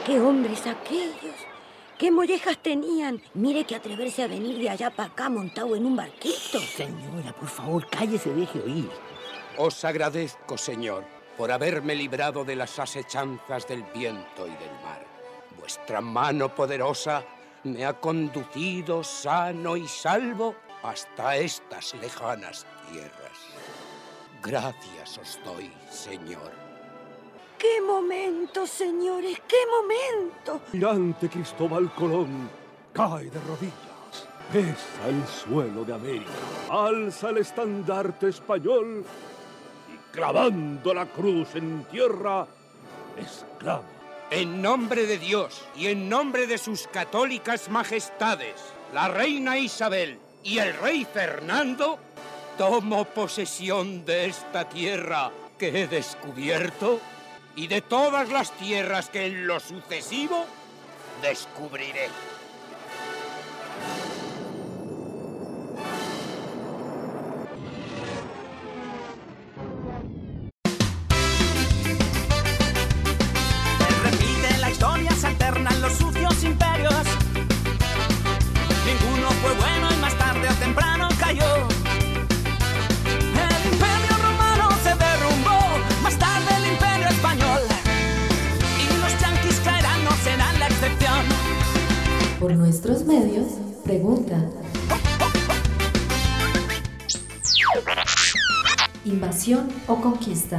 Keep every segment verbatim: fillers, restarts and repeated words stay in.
¿Qué hombres aquellos? ¿Qué mollejas tenían? Mire que atreverse a venir de allá para acá montado en un barquito. Señora, por favor, cállese, deje oír. Os agradezco, señor, por haberme librado de las asechanzas del viento y del mar. Vuestra mano poderosa me ha conducido sano y salvo hasta estas lejanas tierras. Gracias os doy, señor. ¡Qué momento, señores! ¡Qué momento! Almirante Cristóbal Colón cae de rodillas. Besa el suelo de América. Alza el estandarte español y clavando la cruz en tierra, exclama: En nombre de Dios y en nombre de sus católicas majestades, la reina Isabel y el rey Fernando, tomo posesión de esta tierra que he descubierto y de todas las tierras que en lo sucesivo descubriré. Repite la historia, se alternan los sucios imperios. Ninguno fue bueno y más tarde o temprano cayó. El imperio romano se derrumbó, más tarde el imperio español. Y los yanquis caerán, no serán la excepción. Por nuestros medios, pregunta. ¿Invasión o conquista?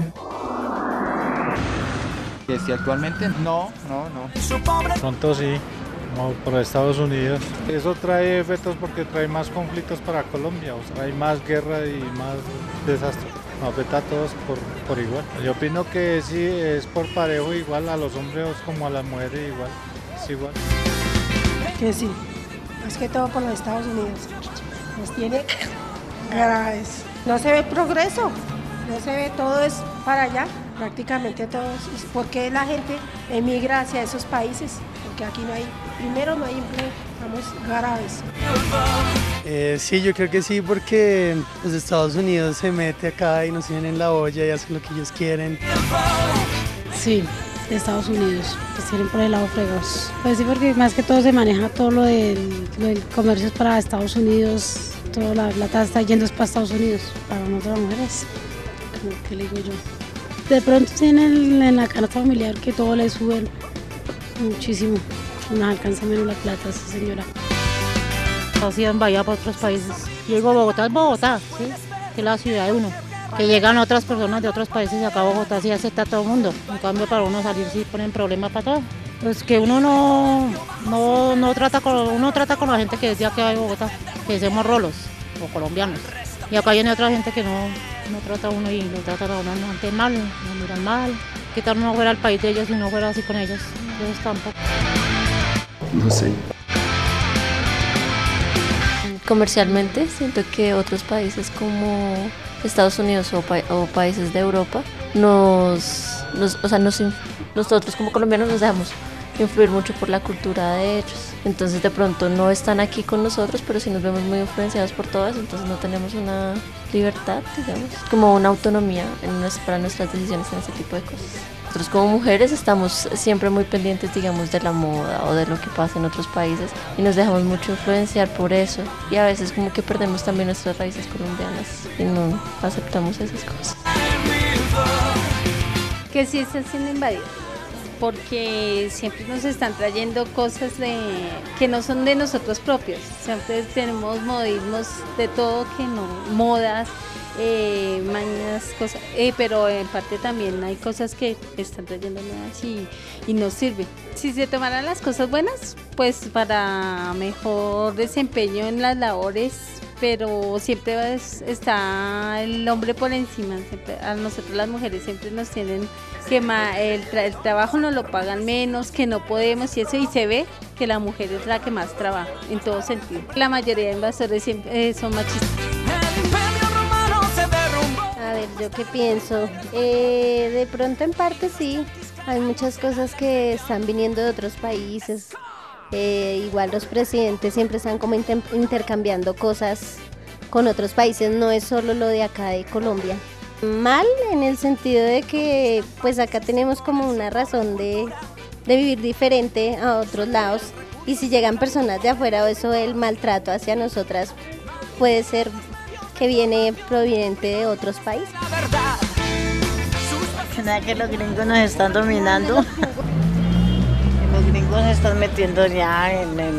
Que si actualmente no, no, no. Pronto sí, como por Estados Unidos. Eso trae efectos porque trae más conflictos para Colombia, o sea, hay más guerra y más desastre. Nos afecta a todos por, por igual. Yo opino que sí, es por parejo igual a los hombres como a las mujeres igual, es igual. Que sí, más que todo por los Estados Unidos. Nos tiene graves. No se ve progreso, no se ve, todo es para allá, prácticamente todos. ¿Por qué la gente emigra hacia esos países? Porque aquí no hay, primero no hay empleo, estamos graves. Eh, sí, yo creo que sí, porque los Estados Unidos se mete acá y nos tienen en la olla y hacen lo que ellos quieren. Sí, Estados Unidos, pues tienen por el lado fregos. Pues sí, porque más que todo se maneja todo lo del, lo del comercio es para Estados Unidos, toda la plata está yendo es para Estados Unidos, para nosotras mujeres, ¿qué le digo yo? De pronto tienen en la canasta familiar que todo le suben muchísimo, nos alcanza menos la plata, esa señora. Así en Bahía para otros países. Yo digo Bogotá es Bogotá, ¿sí? Que es la ciudad de uno. Que llegan otras personas de otros países y acá Bogotá sí acepta a todo el mundo. En cambio para uno salir sí ponen problemas para todo. Pues que uno no, no, no trata con, uno trata con la gente que es de acá de Bogotá, que somos rolos o colombianos. Y acá viene otra gente que no, no trata a uno y lo trata a uno antes mal, lo miran mal. ¿Qué tal no fuera el país de ellos y no fuera así con ellos? Ellos tampoco. No sé. Comercialmente siento que otros países como Estados Unidos o, pa o países de Europa nos, nos, o sea, nos, nosotros como colombianos nos dejamos influir mucho por la cultura de ellos. Entonces de pronto no están aquí con nosotros, pero sí nos vemos muy influenciados por todo eso, entonces no tenemos una libertad, digamos, como una autonomía en nuestra, para nuestras decisiones en ese tipo de cosas. Nosotros como mujeres estamos siempre muy pendientes, digamos, de la moda o de lo que pasa en otros países y nos dejamos mucho influenciar por eso y a veces como que perdemos también nuestras raíces colombianas y no aceptamos esas cosas. Que sí están siendo invadidos, porque siempre nos están trayendo cosas de, que no son de nosotros propios, siempre tenemos modismos de todo que no, modas, Eh, mañas, cosas, eh, pero en parte también hay cosas que están trayendo nuevas y, y nos sirve. Si se tomaran las cosas buenas, pues para mejor desempeño en las labores, pero siempre es, está el hombre por encima. Siempre, a nosotros las mujeres siempre nos tienen que ma, el, tra, el trabajo nos lo pagan menos, que no podemos y eso, y se ve que la mujer es la que más trabaja en todo sentido. La mayoría de invasores siempre, eh, son machistas. A ver, ¿yo qué pienso? Eh, de pronto en parte sí, hay muchas cosas que están viniendo de otros países, eh, igual los presidentes siempre están como inter intercambiando cosas con otros países, no es solo lo de acá de Colombia. Mal en el sentido de que pues acá tenemos como una razón de, de vivir diferente a otros lados. Y si llegan personas de afuera o eso, el maltrato hacia nosotras puede ser que viene proveniente de otros países. ¿Será que los gringos nos están dominando? Los gringos se están metiendo ya en el...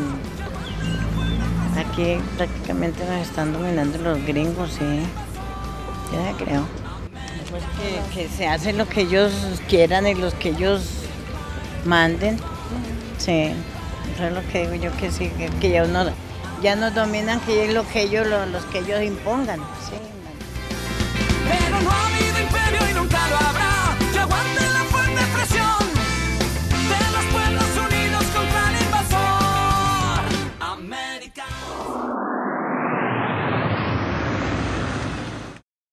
Aquí prácticamente nos están dominando los gringos, sí. Yo ya creo. Pues que, que se hace lo que ellos quieran y los que ellos manden. Sí, eso es lo que digo yo, que sí, que, que ya, no, ya nos dominan, que es lo que ellos, lo, los que ellos impongan, sí.